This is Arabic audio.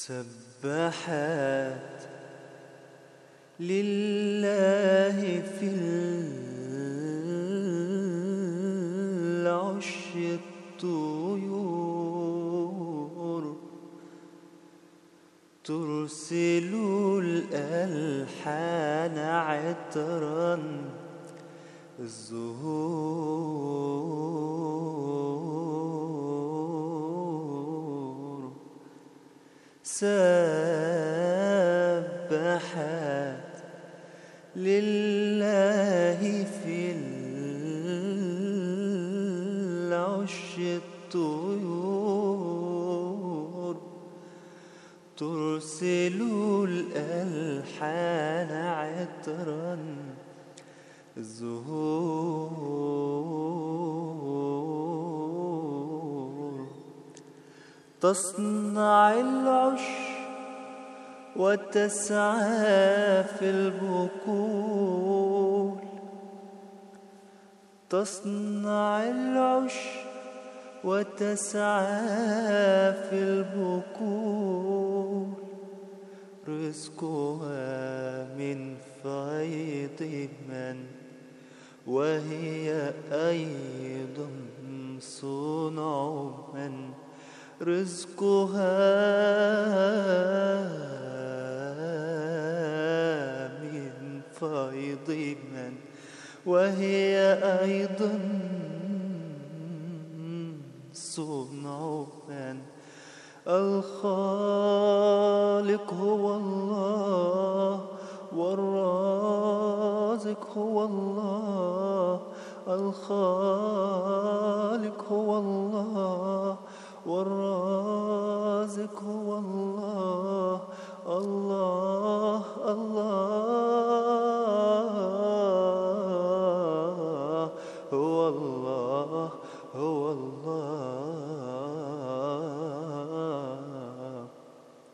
سبحات لله في العش الطيور ترسل الألحان عطرا الزهور سبحات لله في العش الطيور ترسل الألحان عطرا الزهور تصنع العش وتسعى في البكور تصنع العش وتسعى في البكور رزقها من فيض من وهي أيضا صنع من رزقها من فيض من وهي أيضا صنع من الخالق هو الله والرازق هو الله الخالق هو الله والرازق هو الله الله